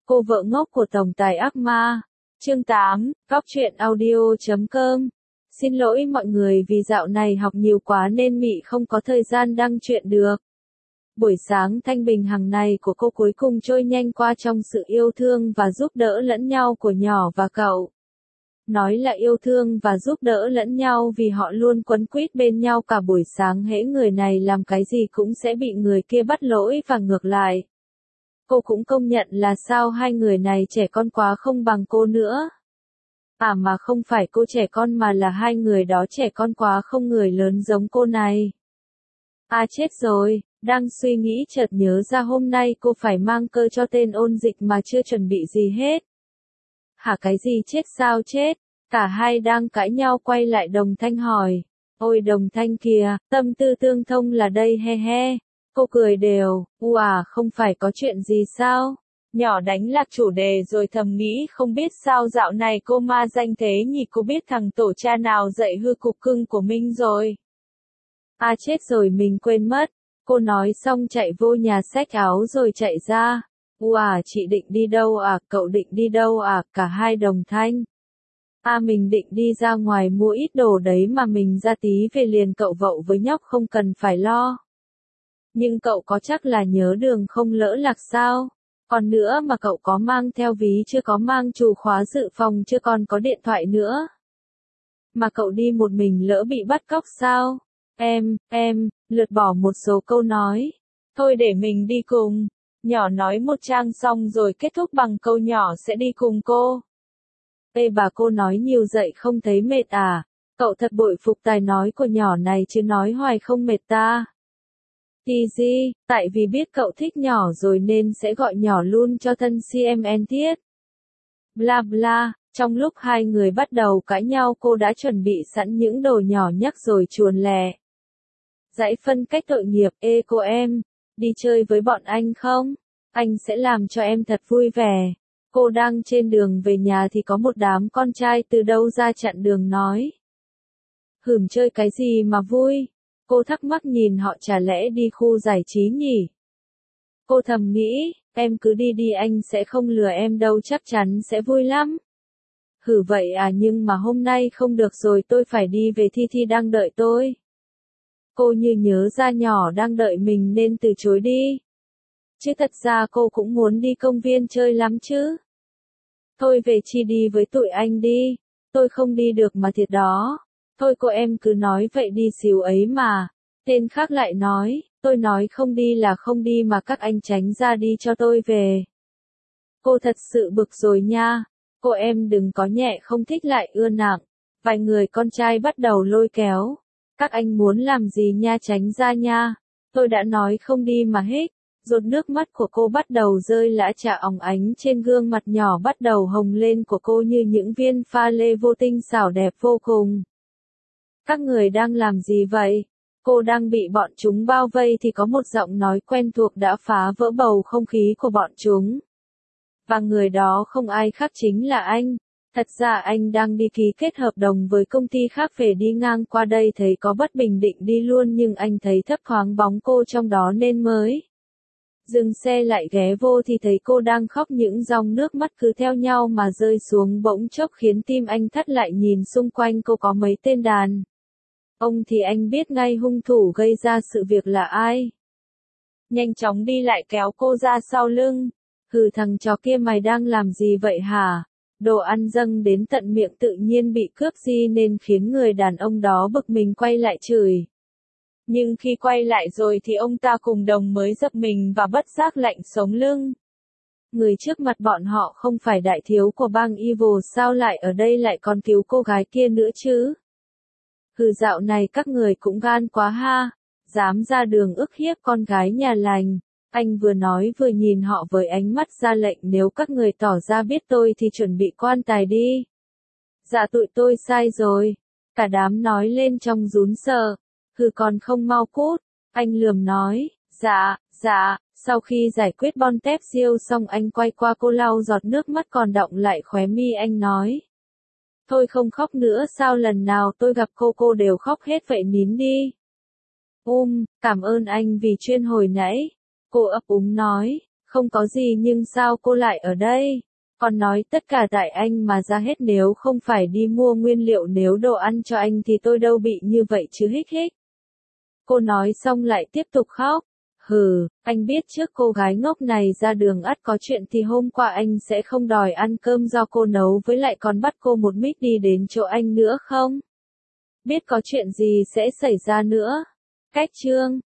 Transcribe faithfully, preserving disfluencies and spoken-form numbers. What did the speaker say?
Cô vợ ngốc của tổng tài ác ma. Chương tám, góc truyện audio chấm com. Xin lỗi mọi người vì dạo này học nhiều quá nên Mị không có thời gian đăng truyện được. Buổi sáng thanh bình hàng này của cô cuối cùng trôi nhanh qua trong sự yêu thương và giúp đỡ lẫn nhau của nhỏ và cậu. Nói là yêu thương và giúp đỡ lẫn nhau vì họ luôn quấn quýt bên nhau cả buổi sáng, hễ người này làm cái gì cũng sẽ bị người kia bắt lỗi và ngược lại. Cô cũng công nhận là sao hai người này trẻ con quá không bằng cô nữa. À mà không phải cô trẻ con mà là hai người đó trẻ con quá không người lớn giống cô này. À chết rồi, đang suy nghĩ chợt nhớ ra hôm nay cô phải mang cơ cho tên ôn dịch mà chưa chuẩn bị gì hết. Hả cái gì chết sao chết? Cả hai đang cãi nhau quay lại Đồng Thanh hỏi. Ôi Đồng Thanh kìa, tâm tư tương thông là đây he he. Cô cười đều, u à không phải có chuyện gì sao? Nhỏ đánh lạc chủ đề rồi thầm nghĩ không biết sao dạo này cô ma danh thế nhỉ, cô biết thằng tổ cha nào dạy hư cục cưng của mình rồi. À chết rồi mình quên mất. Cô nói xong chạy vô nhà xách áo rồi chạy ra. U à chị định đi đâu à, cậu định đi đâu à, cả hai Đồng Thanh. À mình định đi ra ngoài mua ít đồ đấy mà mình ra tí về liền, cậu vậu với nhóc không cần phải lo. Nhưng cậu có chắc là nhớ đường không lỡ lạc sao? Còn nữa mà cậu có mang theo ví chưa, có mang chìa khóa dự phòng chưa, còn có điện thoại nữa. Mà cậu đi một mình lỡ bị bắt cóc sao? Em, em, lượt bỏ một số câu nói. Thôi để mình đi cùng. Nhỏ nói một trang xong rồi kết thúc bằng câu nhỏ sẽ đi cùng cô. Ê bà, cô nói nhiều dậy không thấy mệt à? Cậu thật bội phục tài nói của nhỏ này chứ nói hoài không mệt ta. Thì gì, tại vì biết cậu thích nhỏ rồi nên sẽ gọi nhỏ luôn cho thân xê em en tiết. Bla bla, trong lúc hai người bắt đầu cãi nhau cô đã chuẩn bị sẵn những đồ nhỏ nhắc rồi chuồn lẻ. Dãy phân cách tội nghiệp, ê cô em, đi chơi với bọn anh không? Anh sẽ làm cho em thật vui vẻ. Cô đang trên đường về nhà thì có một đám con trai từ đâu ra chặn đường nói. Hửm chơi cái gì mà vui? Cô thắc mắc nhìn họ, chả lẽ đi khu giải trí nhỉ? Cô thầm nghĩ, em cứ đi đi anh sẽ không lừa em đâu, chắc chắn sẽ vui lắm. Hử vậy à, nhưng mà hôm nay không được rồi, tôi phải đi về, Thi Thi đang đợi tôi. Cô như nhớ ra nhỏ đang đợi mình nên từ chối đi. Chứ thật ra cô cũng muốn đi công viên chơi lắm chứ. Thôi về Chi đi với tụi anh đi, tôi không đi được mà thiệt đó. Thôi cô em cứ nói vậy đi xíu ấy mà. Tên khác lại nói, tôi nói không đi là không đi mà các anh tránh ra đi cho tôi về. Cô thật sự bực rồi nha. Cô em đừng có nhẹ không thích lại ưa nặng. Vài người con trai bắt đầu lôi kéo. Các anh muốn làm gì nha, tránh ra nha. Tôi đã nói không đi mà hết. Giọt nước mắt của cô bắt đầu rơi lã chả, óng ánh trên gương mặt nhỏ bắt đầu hồng lên của cô như những viên pha lê vô tinh xảo đẹp vô cùng. Các người đang làm gì vậy? Cô đang bị bọn chúng bao vây thì có một giọng nói quen thuộc đã phá vỡ bầu không khí của bọn chúng. Và người đó không ai khác chính là anh. Thật ra anh đang đi ký kết hợp đồng với công ty khác, về đi ngang qua đây thấy có bất bình định đi luôn, nhưng anh thấy thấp thoáng bóng cô trong đó nên mới dừng xe lại ghé vô thì thấy cô đang khóc, những dòng nước mắt cứ theo nhau mà rơi xuống, bỗng chốc khiến tim anh thắt lại. Nhìn xung quanh cô có mấy tên đàn ông thì anh biết ngay hung thủ gây ra sự việc là ai. Nhanh chóng đi lại kéo cô ra sau lưng. Hừ thằng chó kia, mày đang làm gì vậy hả? Đồ ăn dâng đến tận miệng tự nhiên bị cướp đi nên khiến người đàn ông đó bực mình quay lại chửi. Nhưng khi quay lại rồi thì ông ta cùng Đồng mới giật mình và bất giác lạnh sống lưng. Người trước mặt bọn họ không phải đại thiếu của bang Evil sao lại ở đây, lại còn cứu cô gái kia nữa chứ? Hừ dạo này các người cũng gan quá ha, dám ra đường ức hiếp con gái nhà lành. Anh vừa nói vừa nhìn họ với ánh mắt ra lệnh, nếu các người tỏ ra biết tôi thì chuẩn bị quan tài đi. Dạ tụi tôi sai rồi. Cả đám nói lên trong rún sợ. Hừ còn không mau cút. Anh lườm nói, dạ, dạ. Sau khi giải quyết bon tép siêu xong anh quay qua cô lau giọt nước mắt còn đọng lại khóe mi, anh nói. Thôi không khóc nữa sao, lần nào tôi gặp cô cô đều khóc hết vậy, nín đi. Um, cảm ơn anh vì chuyên hồi nãy. Cô ấp úng nói, Không có gì nhưng sao cô lại ở đây? Con nói tất cả tại anh mà ra hết, nếu không phải đi mua nguyên liệu nấu đồ ăn cho anh thì tôi đâu bị như vậy chứ, hích hích. Cô nói xong lại tiếp tục khóc. Hừ, anh biết trước cô gái ngốc này ra đường ắt có chuyện thì hôm qua anh sẽ không đòi ăn cơm do cô nấu, với lại còn bắt cô một mít đi đến chỗ anh nữa không? Biết có chuyện gì sẽ xảy ra nữa. Cách chương